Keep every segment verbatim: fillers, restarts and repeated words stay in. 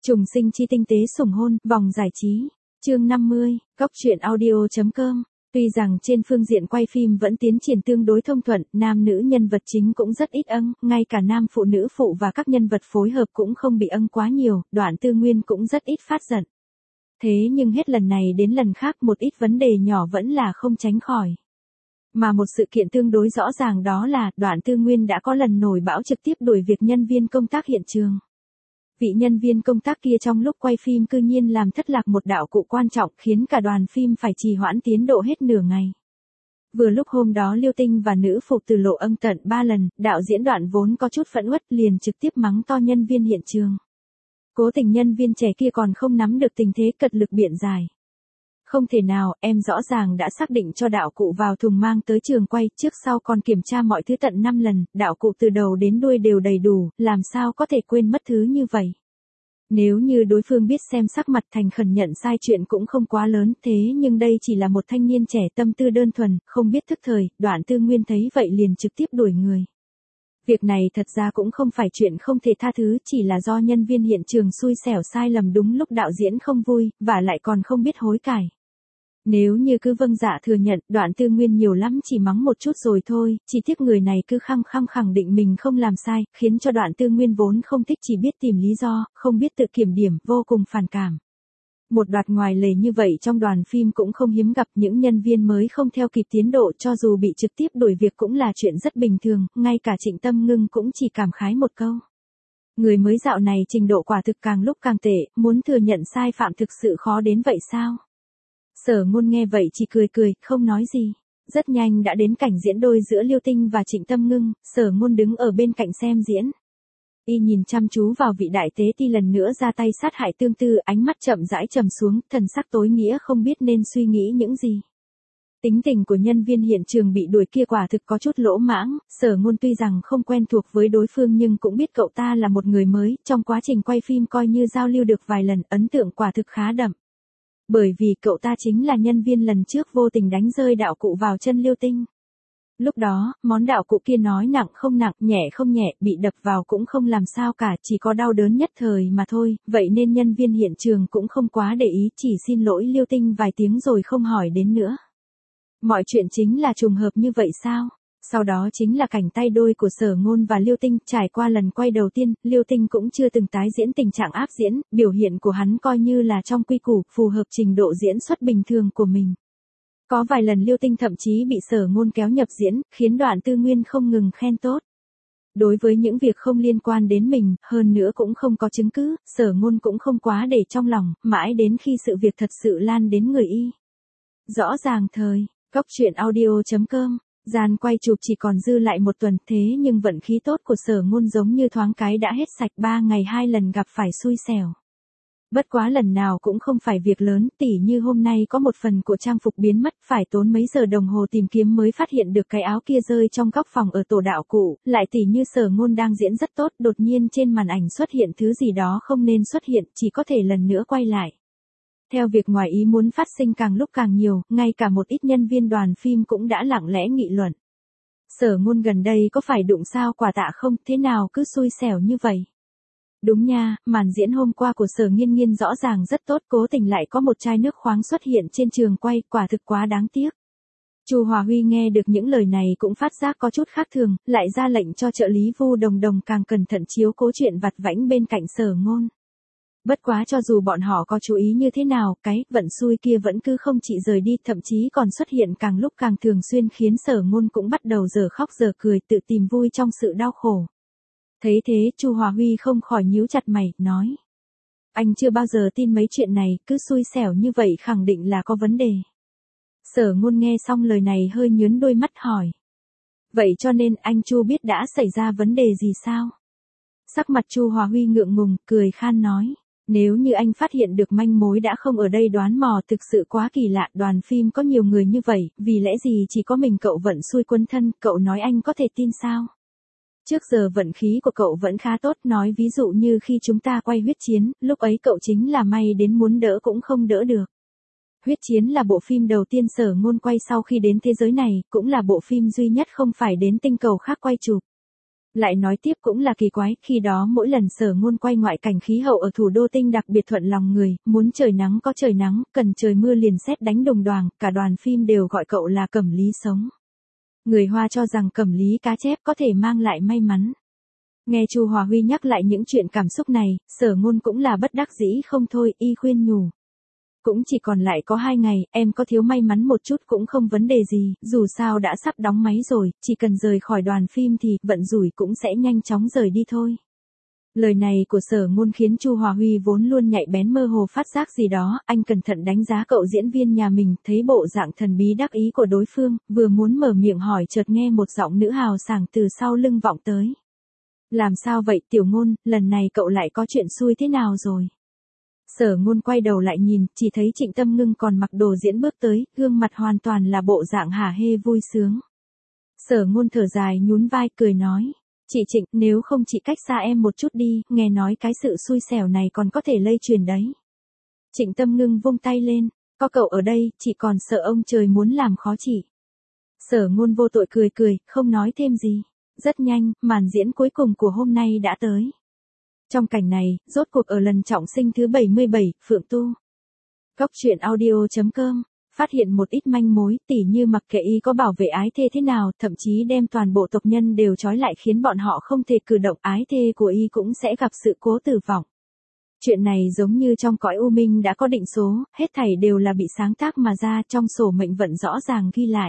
Trùng sinh chi tinh tế sủng hôn, vòng giải trí. Chương năm mươi, Cóc truyện audio.com. Tuy rằng trên phương diện quay phim vẫn tiến triển tương đối thông thuận, nam nữ nhân vật chính cũng rất ít âng, ngay cả nam phụ nữ phụ và các nhân vật phối hợp cũng không bị âng quá nhiều, Đoạn Tư Nguyên cũng rất ít phát giận. Thế nhưng hết lần này đến lần khác một ít vấn đề nhỏ vẫn là không tránh khỏi. Mà một sự kiện tương đối rõ ràng đó là Đoạn Tư Nguyên đã có lần nổi bão trực tiếp đuổi việc nhân viên công tác hiện trường. Vị nhân viên công tác kia trong lúc quay phim cư nhiên làm thất lạc một đạo cụ quan trọng khiến cả đoàn phim phải trì hoãn tiến độ hết nửa ngày. Vừa lúc hôm đó Liêu Tinh và nữ phụ từ lộ âm tận ba lần, đạo diễn Đoạn vốn có chút phẫn uất liền trực tiếp mắng to nhân viên hiện trường. Cố tình nhân viên trẻ kia còn không nắm được tình thế cật lực biện giải. Không thể nào, em rõ ràng đã xác định cho đạo cụ vào thùng mang tới trường quay, trước sau còn kiểm tra mọi thứ tận năm lần, đạo cụ từ đầu đến đuôi đều đầy đủ, làm sao có thể quên mất thứ như vậy. Nếu như đối phương biết xem sắc mặt thành khẩn nhận sai chuyện cũng không quá lớn, thế nhưng đây chỉ là một thanh niên trẻ tâm tư đơn thuần, không biết thức thời, Đoạn Tư Nguyên thấy vậy liền trực tiếp đuổi người. Việc này thật ra cũng không phải chuyện không thể tha thứ, chỉ là do nhân viên hiện trường xui xẻo sai lầm đúng lúc đạo diễn không vui, và lại còn không biết hối cải. Nếu như cứ vâng dạ thừa nhận, Đoạn Tư Nguyên nhiều lắm chỉ mắng một chút rồi thôi, chỉ tiếc người này cứ khăng khăng khẳng định mình không làm sai, khiến cho Đoạn Tư Nguyên vốn không thích chỉ biết tìm lý do, không biết tự kiểm điểm, vô cùng phản cảm. Một đoạt ngoài lề như vậy trong đoàn phim cũng không hiếm gặp, những nhân viên mới không theo kịp tiến độ cho dù bị trực tiếp đuổi việc cũng là chuyện rất bình thường, ngay cả Trịnh Tâm Ngưng cũng chỉ cảm khái một câu. Người mới dạo này trình độ quả thực càng lúc càng tệ, muốn thừa nhận sai phạm thực sự khó đến vậy sao? Sở Ngôn nghe vậy chỉ cười cười, không nói gì. Rất nhanh đã đến cảnh diễn đôi giữa Liêu Tinh và Trịnh Tâm Ngưng, Sở Ngôn đứng ở bên cạnh xem diễn. Y nhìn chăm chú vào vị đại tế ti lần nữa ra tay sát hại Tương Tư, ánh mắt chậm rãi trầm xuống, thần sắc tối nghĩa không biết nên suy nghĩ những gì. Tính tình của nhân viên hiện trường bị đuổi kia quả thực có chút lỗ mãng, Sở Ngôn tuy rằng không quen thuộc với đối phương nhưng cũng biết cậu ta là một người mới, trong quá trình quay phim coi như giao lưu được vài lần, ấn tượng quả thực khá đậm. Bởi vì cậu ta chính là nhân viên lần trước vô tình đánh rơi đạo cụ vào chân Liêu Tinh. Lúc đó, món đạo cụ kia nói nặng không nặng, nhẹ không nhẹ, bị đập vào cũng không làm sao cả, chỉ có đau đớn nhất thời mà thôi, vậy nên nhân viên hiện trường cũng không quá để ý, chỉ xin lỗi Liêu Tinh vài tiếng rồi không hỏi đến nữa. Mọi chuyện chính là trùng hợp như vậy sao? Sau đó chính là cảnh tay đôi của Sở Ngôn và Liêu Tinh, trải qua lần quay đầu tiên, Liêu Tinh cũng chưa từng tái diễn tình trạng áp diễn, biểu hiện của hắn coi như là trong quy củ, phù hợp trình độ diễn xuất bình thường của mình. Có vài lần Liêu Tinh thậm chí bị Sở Ngôn kéo nhập diễn, khiến Đoạn Tư Nguyên không ngừng khen tốt. Đối với những việc không liên quan đến mình, hơn nữa cũng không có chứng cứ, Sở Ngôn cũng không quá để trong lòng, mãi đến khi sự việc thật sự lan đến người y. Rõ ràng thời, Cóc truyện audio.com. Gian quay chụp chỉ còn dư lại một tuần, thế nhưng vận khí tốt của Sở Ngôn giống như thoáng cái đã hết sạch, ba ngày hai lần gặp phải xui xẻo. Bất quá lần nào cũng không phải việc lớn, tỉ như hôm nay có một phần của trang phục biến mất, phải tốn mấy giờ đồng hồ tìm kiếm mới phát hiện được cái áo kia rơi trong góc phòng ở tổ đạo cụ, lại tỉ như Sở Ngôn đang diễn rất tốt, đột nhiên trên màn ảnh xuất hiện thứ gì đó không nên xuất hiện, chỉ có thể lần nữa quay lại. Theo việc ngoài ý muốn phát sinh càng lúc càng nhiều, ngay cả một ít nhân viên đoàn phim cũng đã lặng lẽ nghị luận. Sở Ngôn gần đây có phải đụng sao quả tạ không, thế nào cứ xui xẻo như vậy. Đúng nha, màn diễn hôm qua của Sở Nghiên Nghiên rõ ràng rất tốt, cố tình lại có một chai nước khoáng xuất hiện trên trường quay, quả thực quá đáng tiếc. Chu Hòa Huy nghe được những lời này cũng phát giác có chút khác thường, lại ra lệnh cho trợ lý Vu Đồng Đồng càng cẩn thận chiếu cố chuyện vặt vãnh bên cạnh Sở Ngôn. Bất quá cho dù bọn họ có chú ý như thế nào, cái vận xui kia vẫn cứ không chịu rời đi, thậm chí còn xuất hiện càng lúc càng thường xuyên khiến Sở Ngôn cũng bắt đầu giờ khóc giờ cười, tự tìm vui trong sự đau khổ. Thấy thế, Chu Hòa Huy không khỏi nhíu chặt mày, nói: Anh chưa bao giờ tin mấy chuyện này, cứ xui xẻo như vậy khẳng định là có vấn đề. Sở Ngôn nghe xong lời này hơi nhướng đôi mắt hỏi: Vậy cho nên anh Chu biết đã xảy ra vấn đề gì sao? Sắc mặt Chu Hòa Huy ngượng ngùng, cười khan nói: Nếu như anh phát hiện được manh mối đã không ở đây đoán mò, thực sự quá kỳ lạ, đoàn phim có nhiều người như vậy, vì lẽ gì chỉ có mình cậu vận xui quấn thân, cậu nói anh có thể tin sao? Trước giờ vận khí của cậu vẫn khá tốt, nói ví dụ như khi chúng ta quay Huyết Chiến, lúc ấy cậu chính là may đến muốn đỡ cũng không đỡ được. Huyết Chiến là bộ phim đầu tiên Sở Ngôn quay sau khi đến thế giới này, cũng là bộ phim duy nhất không phải đến tinh cầu khác quay chụp. Lại nói tiếp cũng là kỳ quái, khi đó mỗi lần Sở Ngôn quay ngoại cảnh khí hậu ở thủ đô tinh đặc biệt thuận lòng người, muốn trời nắng có trời nắng, cần trời mưa liền sét đánh đồng đoàng, cả đoàn phim đều gọi cậu là Cẩm Lý sống. Người Hoa cho rằng Cẩm Lý cá chép có thể mang lại may mắn. Nghe Chu Hòa Huy nhắc lại những chuyện cảm xúc này, Sở Ngôn cũng là bất đắc dĩ không thôi, y khuyên nhủ. Cũng chỉ còn lại có hai ngày, em có thiếu may mắn một chút cũng không vấn đề gì, dù sao đã sắp đóng máy rồi, chỉ cần rời khỏi đoàn phim thì vận rủi cũng sẽ nhanh chóng rời đi thôi. Lời này của Sở Ngôn khiến Chu Hòa Huy vốn luôn nhạy bén mơ hồ phát giác gì đó, anh cẩn thận đánh giá cậu diễn viên nhà mình, thấy bộ dạng thần bí đắc ý của đối phương, vừa muốn mở miệng hỏi chợt nghe một giọng nữ hào sảng từ sau lưng vọng tới. Làm sao vậy Tiểu Ngôn, lần này cậu lại có chuyện xui thế nào rồi? Sở Ngôn quay đầu lại nhìn, chỉ thấy Trịnh Tâm Ngưng còn mặc đồ diễn bước tới, gương mặt hoàn toàn là bộ dạng hả hê vui sướng. Sở Ngôn thở dài nhún vai cười nói, chị Trịnh, nếu không chị cách xa em một chút đi, nghe nói cái sự xui xẻo này còn có thể lây truyền đấy. Trịnh Tâm Ngưng vung tay lên, có cậu ở đây, chị còn sợ ông trời muốn làm khó chị. Sở Ngôn vô tội cười cười, không nói thêm gì. Rất nhanh, màn diễn cuối cùng của hôm nay đã tới. Trong cảnh này, rốt cuộc ở lần trọng sinh thứ bảy mươi bảy, Phượng Tu. Góc truyện audio chấm com phát hiện một ít manh mối, tỉ như mặc kệ y có bảo vệ ái thê thế nào, thậm chí đem toàn bộ tộc nhân đều trói lại khiến bọn họ không thể cử động, ái thê của y cũng sẽ gặp sự cố tử vong. Chuyện này giống như trong cõi u minh đã có định số, hết thảy đều là bị sáng tác mà ra, trong sổ mệnh vận rõ ràng ghi lại.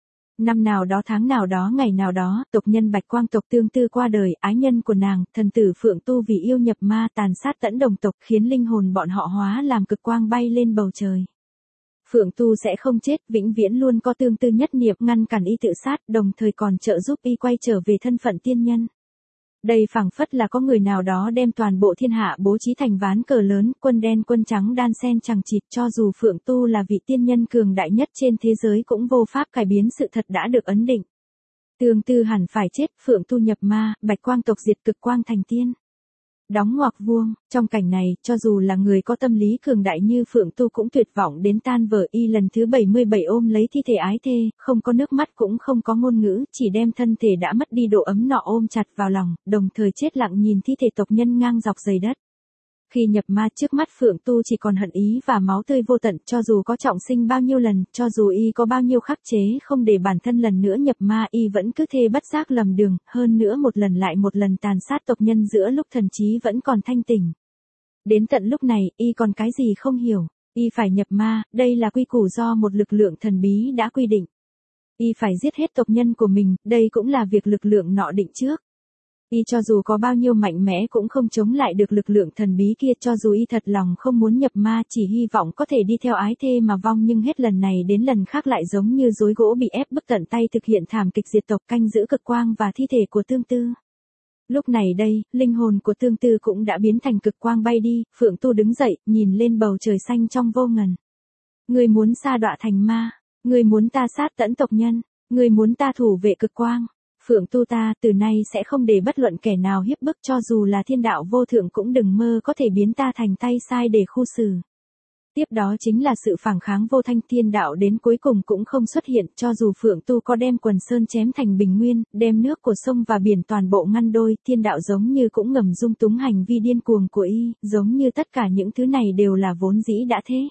Năm nào đó tháng nào đó ngày nào đó, tộc nhân Bạch Quang tộc Tương Tư qua đời, ái nhân của nàng, thần tử Phượng Tu vì yêu nhập ma tàn sát tẫn đồng tộc khiến linh hồn bọn họ hóa làm cực quang bay lên bầu trời. Phượng Tu sẽ không chết, vĩnh viễn luôn có Tương Tư nhất niệm ngăn cản y tự sát, đồng thời còn trợ giúp y quay trở về thân phận tiên nhân. Đây phảng phất là có người nào đó đem toàn bộ thiên hạ bố trí thành ván cờ lớn, quân đen quân trắng đan xen chằng chịt, cho dù Phượng Tu là vị tiên nhân cường đại nhất trên thế giới cũng vô pháp cải biến sự thật đã được ấn định. Tương Tư hẳn phải chết, Phượng Tu nhập ma, Bạch Quang tộc diệt, cực quang thành tiên. Đóng ngoặc vuông, trong cảnh này, cho dù là người có tâm lý cường đại như Phượng Tu cũng tuyệt vọng đến tan vỡ, y lần thứ bảy mươi bảy ôm lấy thi thể ái thê, không có nước mắt cũng không có ngôn ngữ, chỉ đem thân thể đã mất đi độ ấm nọ ôm chặt vào lòng, đồng thời chết lặng nhìn thi thể tộc nhân ngang dọc dày đất. Khi nhập ma trước mắt Phượng Tu chỉ còn hận ý và máu tươi vô tận, cho dù có trọng sinh bao nhiêu lần, cho dù y có bao nhiêu khắc chế không để bản thân lần nữa nhập ma, y vẫn cứ thề bất giác lầm đường, hơn nữa một lần lại một lần tàn sát tộc nhân giữa lúc thần trí vẫn còn thanh tỉnh. Đến tận lúc này, y còn cái gì không hiểu, y phải nhập ma, đây là quy củ do một lực lượng thần bí đã quy định. Y phải giết hết tộc nhân của mình, đây cũng là việc lực lượng nọ định trước. Y cho dù có bao nhiêu mạnh mẽ cũng không chống lại được lực lượng thần bí kia, cho dù y thật lòng không muốn nhập ma, chỉ hy vọng có thể đi theo ái thê mà vong, nhưng hết lần này đến lần khác lại giống như rối gỗ bị ép bức tận tay thực hiện thảm kịch diệt tộc, canh giữ cực quang và thi thể của Tương Tư. Lúc này đây, linh hồn của Tương Tư cũng đã biến thành cực quang bay đi, Phượng Tu đứng dậy, nhìn lên bầu trời xanh trong vô ngần. Ngươi muốn sa đọa thành ma, ngươi muốn ta sát tẫn tộc nhân, ngươi muốn ta thủ vệ cực quang. Phượng Tu ta từ nay sẽ không để bất luận kẻ nào hiếp bức, cho dù là thiên đạo vô thượng cũng đừng mơ có thể biến ta thành tay sai để khu xử. Tiếp đó chính là sự phản kháng vô thanh, thiên đạo đến cuối cùng cũng không xuất hiện, cho dù Phượng Tu có đem quần sơn chém thành bình nguyên, đem nước của sông và biển toàn bộ ngăn đôi, thiên đạo giống như cũng ngầm dung túng hành vi điên cuồng của y, giống như tất cả những thứ này đều là vốn dĩ đã thế.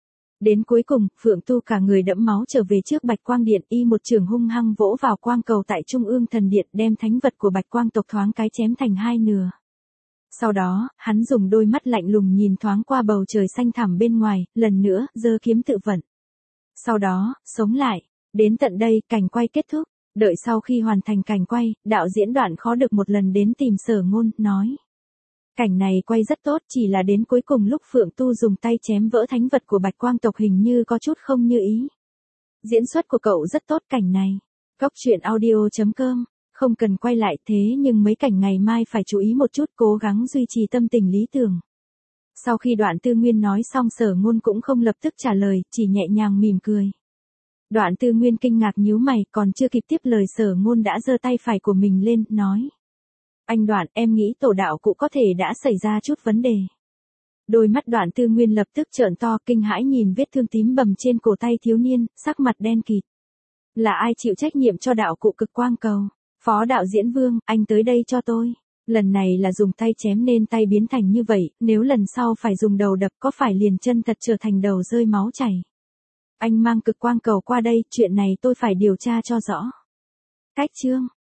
Đến cuối cùng, Phượng Tu cả người đẫm máu trở về trước Bạch Quang Điện, y một trường hung hăng vỗ vào quang cầu tại Trung ương thần điện, đem thánh vật của Bạch Quang tộc thoáng cái chém thành hai nửa. Sau đó, hắn dùng đôi mắt lạnh lùng nhìn thoáng qua bầu trời xanh thẳm bên ngoài, lần nữa, giơ kiếm tự vận. Sau đó, sống lại. Đến tận đây, cảnh quay kết thúc. Đợi sau khi hoàn thành cảnh quay, đạo diễn Đoạn khó được một lần đến tìm Sở Ngôn, nói. Cảnh này quay rất tốt, chỉ là đến cuối cùng lúc Phượng Tu dùng tay chém vỡ thánh vật của Bạch Quang tộc hình như có chút không như ý. Diễn xuất của cậu rất tốt cảnh này. Góc truyện audio chấm com, không cần quay lại thế nhưng mấy cảnh ngày mai phải chú ý một chút, cố gắng duy trì tâm tình lý tưởng. Sau khi Đoạn Tư Nguyên nói xong, Sở Ngôn cũng không lập tức trả lời, chỉ nhẹ nhàng mỉm cười. Đoạn Tư Nguyên kinh ngạc nhíu mày, còn chưa kịp tiếp lời Sở Ngôn đã giơ tay phải của mình lên, nói. Anh Đoạn, em nghĩ tổ đạo cụ có thể đã xảy ra chút vấn đề. Đôi mắt Đoạn Tư Nguyên lập tức trợn to, kinh hãi nhìn vết thương tím bầm trên cổ tay thiếu niên, sắc mặt đen kịt. Là ai chịu trách nhiệm cho đạo cụ cực quang cầu? Phó đạo diễn Vương, anh tới đây cho tôi. Lần này là dùng tay chém nên tay biến thành như vậy, nếu lần sau phải dùng đầu đập có phải liền chân thật trở thành đầu rơi máu chảy. Anh mang cực quang cầu qua đây, chuyện này tôi phải điều tra cho rõ. Cách chương.